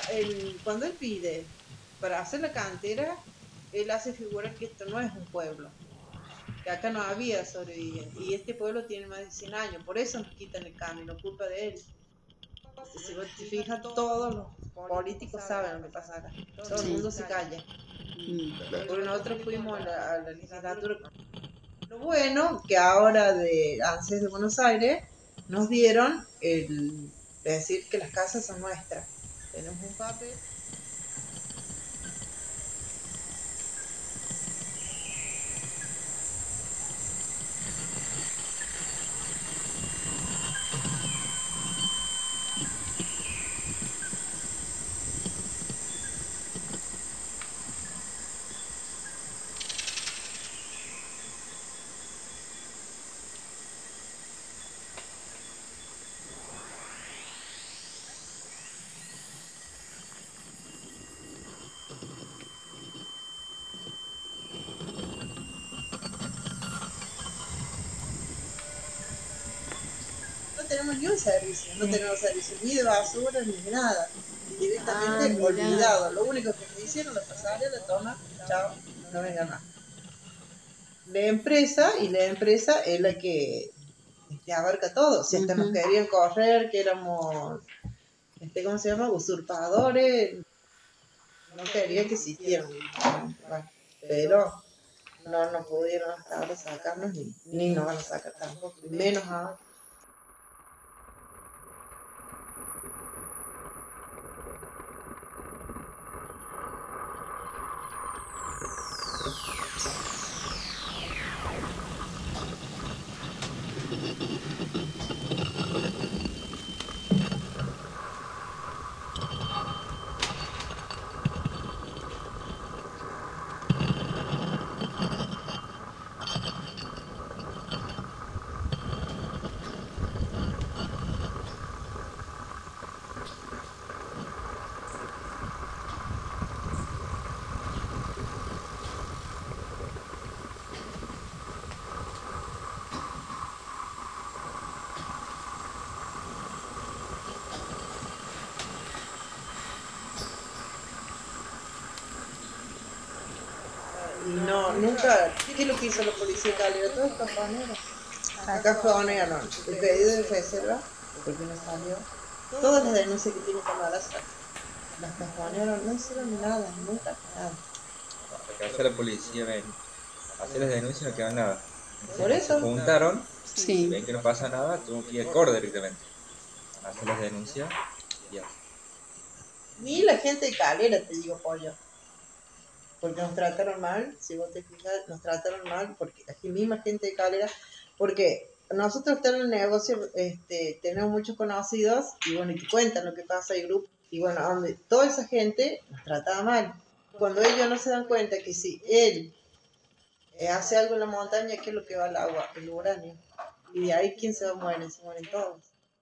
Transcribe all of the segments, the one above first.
cuando él pide para hacer la cantera, él hace figurar que esto no es un pueblo, que acá no había sobrevivientes, y este pueblo tiene más de 100 años, por eso nos quitan el camino, culpa de él. Si vos te fijas, todos los políticos saben lo que pasa acá, todo el mundo se calla, porque nosotros fuimos a la legislatura. Lo bueno que ahora de ANSES de Buenos Aires nos dieron el decir que las casas son nuestras. Tenemos un papel. No tenemos ni un servicio, no tenemos servicio ni de basura ni de nada. Directamente olvidado. Lo único que nos hicieron la pasarela, toma, chao, no vengan más. La empresa es la que abarca todo. Si hasta nos querían correr, que éramos, ¿cómo se llama? Usurpadores, no quería que existieran. Bueno, pero no pudieron hasta ahora sacarnos ni nos van a sacar tampoco, menos ahora. Y no, nunca, ¿qué es lo que hizo la policía de Calera? Todos cajoneros. Acá cajonearon el pedido de reserva, porque no salió. Todas las denuncias que tiene Camarasa, las cajonearon, no hicieron nada, nunca, nada. Lo que hace la policía, ven, hace las denuncias, no queda nada. Por Se eso, juntaron, Sí. ven que no pasa nada, tuvo que ir al core directamente. Hace las denuncias y ya. ni la gente de Calera, te digo, pollo. Porque nos trataron mal, si vos te fijas, nos trataron mal, porque aquí misma gente de Calera, porque nosotros tenemos el negocio, tenemos muchos conocidos, y bueno, y te cuentan lo que pasa, hay grupos, y bueno, donde toda esa gente nos trataba mal. Cuando ellos no se dan cuenta que si él hace algo en la montaña, ¿qué es lo que va al agua? El uranio. Y de ahí, ¿quién se va a morir? Se mueren todos.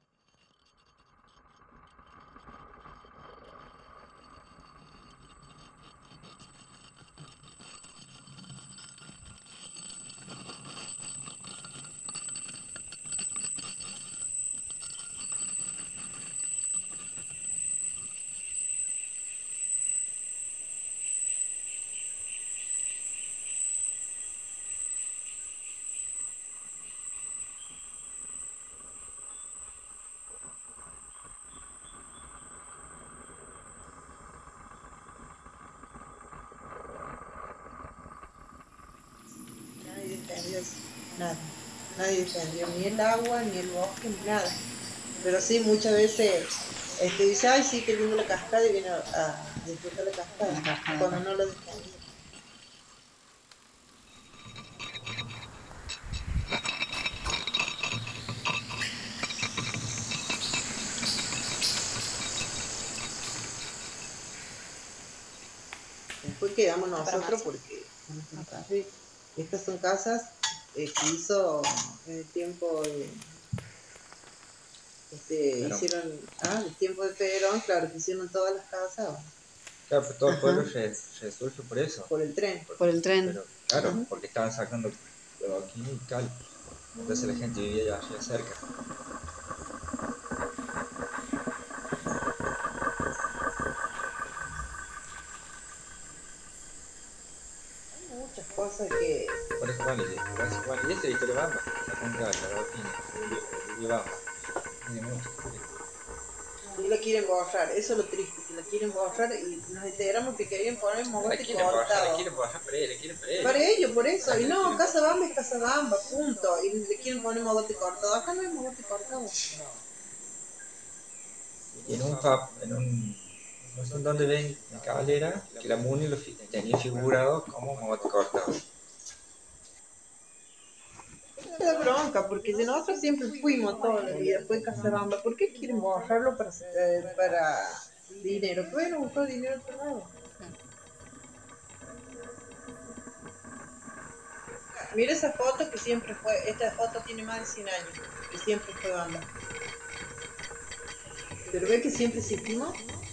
Nadie defendió eso, nada. Nadie defendió ni el agua, ni el bosque, ni nada. Pero sí, muchas veces dice, ay, sí, qué lindo la cascada, y viene a disfrutar la cascada, cuando no lo defendía. Después quedamos nosotros porque estas son casas que hizo en el tiempo de, hicieron, el tiempo de Perón, claro, que hicieron todas las casas. Claro, pero todo el Ajá. pueblo resurge por eso. Por el tren. Por el tren. Pero claro, porque estaban sacando aquí y cal. Entonces la gente vivía allá cerca. cosa que... Por eso vale, y esta historia de Bamba, sacó un cacho, la opina, y Bamba. Tiene mucha historia. Y la quieren borrar, eso es lo triste, que la quieren borrar y nos enteramos que querían poner La mogote quieren borrar, la cortado. quieren borrar para él, la quieren para él. Para ellos, por eso. Acá Y le no, quieren Casa borrar. Bamba es Casa Bamba, punto. Y le quieren poner mogote cortado. Acá no hay mogote cortado. Y no sé en dónde ven en Cabalera, que la Muni tenía figurado como mogote cortado. Me da bronca, porque de nosotros siempre fuimos toda la vida, fue Casa Bamba. ¿Por qué quieren borrarlo para dinero? Que vayan a buscar dinero a otro lado. Mira esa foto que siempre fue, esta foto tiene más de 100 años, que siempre fue Bamba. Pero ve que siempre existimos.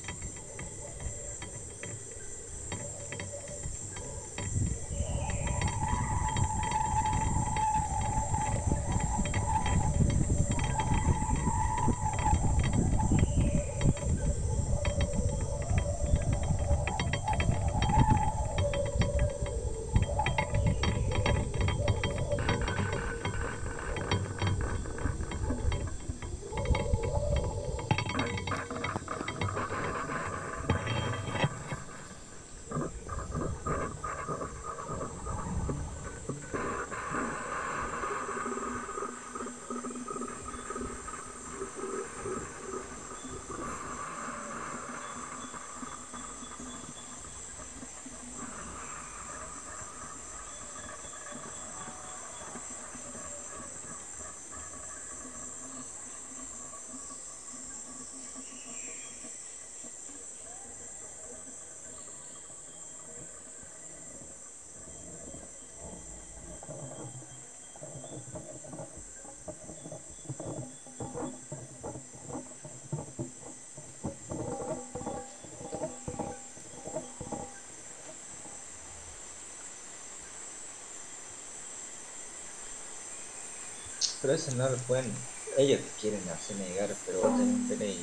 Pero eso no lo pueden, ellos te quieren hacer negar, pero vos tenés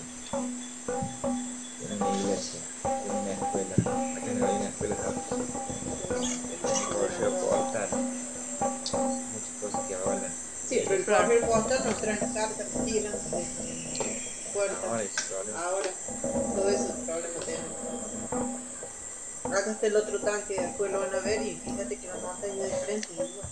una iglesia, tenés una escuela, acá no hay una escuela tampoco, tenés correo postal, muchas cosas que avalan. Sí, pero el correo postal nos traen cartas que tiran puertas. Ahora es problema. Ahora, todo eso es problema tenemos. Acá está el otro tanque, después lo van a ver y fíjate que la montaña de frente es igual.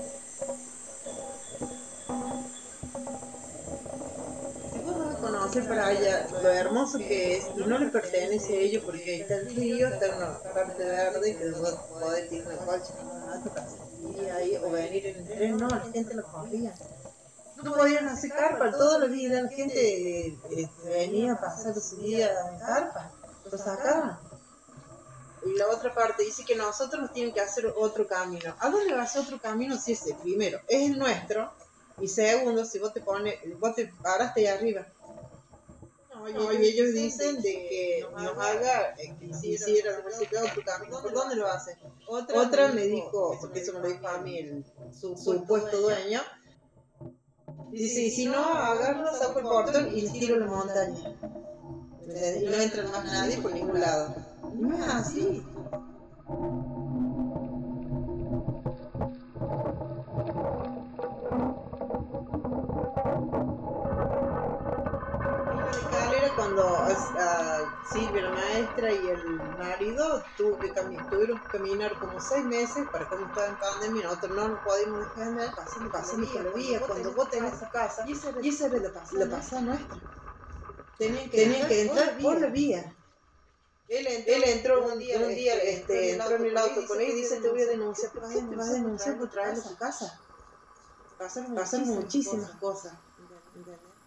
Si vos vas a conocer para allá lo hermoso que es, y no le pertenece a ellos porque ahí está el río, está una parte verde que vos podés ir en el coche a tu casa. Y ahí, o venir en el tren, no, la gente lo corría. No podían hacer carpa, toda la vida la gente venía a pasar su día en carpa, lo sacaban. Y la otra parte dice que nosotros nos tienen que hacer otro camino. ¿A dónde va a hacer otro camino si ese primero es el nuestro? Y segundo, si vos te paraste ahí arriba. No, y ellos dicen de que nos haga, que hiciera la música otro camino. ¿Por dónde lo hace? Otra me dijo, porque eso me lo dijo a mí el supuesto dueño. Dice, y si no, agarro, saco el portón y les tiro la montaña. Y no entra más nadie por ningún lado. No es así. Era cuando Silvia, la maestra, y el marido tuvieron que caminar como 6 meses para como estaba en pandemia. Nosotros no nos podíamos dejar de pasando por la vía. Cuando vos tenés tu casa, y esa era la pasada nuestra. Tenían que entrar por la vía. Él entró un día entró en el auto con él y dice, te voy a denunciar. ¿Por qué te vas a denunciar por traerlo a tu casa? Pasaron muchísimas cosas. ¿Entendés?